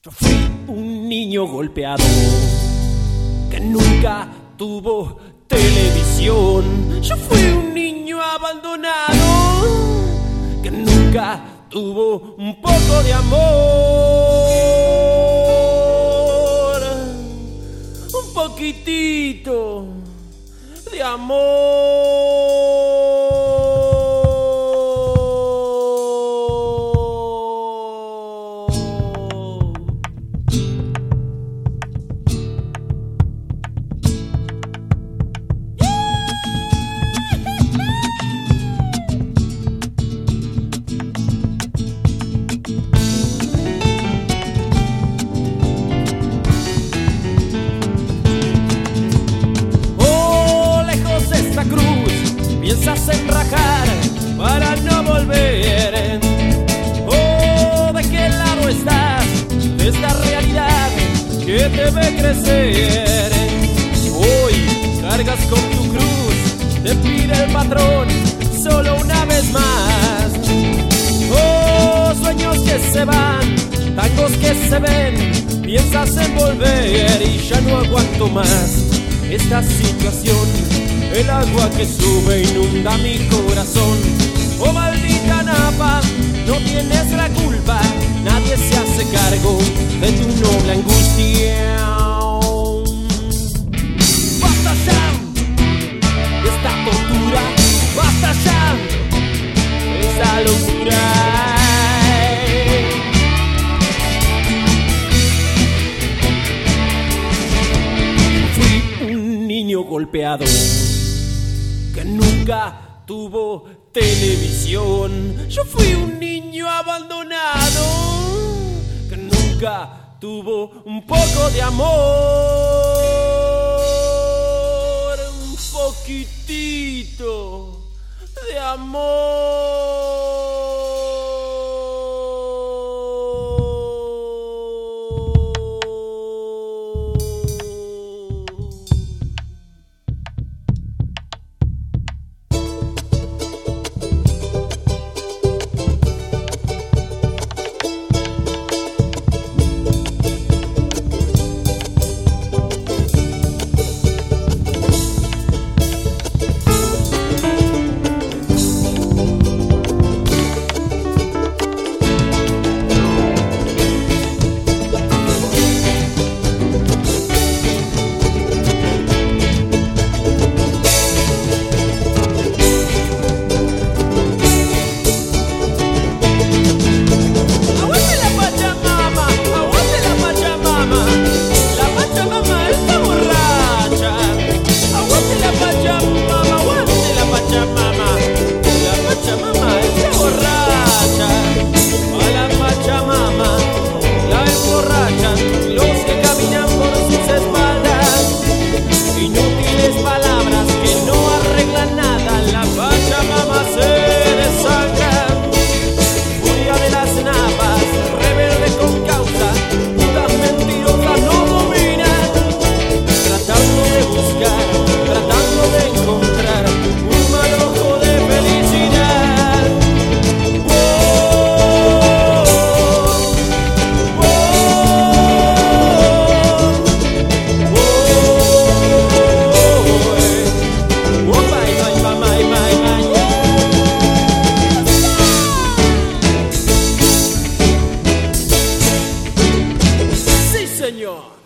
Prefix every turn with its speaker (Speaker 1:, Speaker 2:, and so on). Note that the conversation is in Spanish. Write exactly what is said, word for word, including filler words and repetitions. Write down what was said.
Speaker 1: Yo fui un niño golpeado que nunca tuvo televisión. Yo fui un niño abandonado que nunca tuvo un poco de amor, un poquitito de amor. Piensas en rajar para no volver. Oh, ¿de qué lado estás de esta realidad que te ve crecer? Hoy cargas con tu cruz, te pide el patrón solo una vez más. Oh, sueños que se van, tangos que se ven, piensas en volver y ya no aguanto más esta situación. El agua que sube inunda mi corazón. Oh, maldita Napa, no tienes la culpa. Nadie se hace cargo de tu noble angustia. Basta ya de esta tortura. Basta ya de esta locura. Fui un niño golpeado que nunca tuvo televisión. Yo fui un niño abandonado que nunca tuvo un poco de amor, un poquitito de amor. Señor.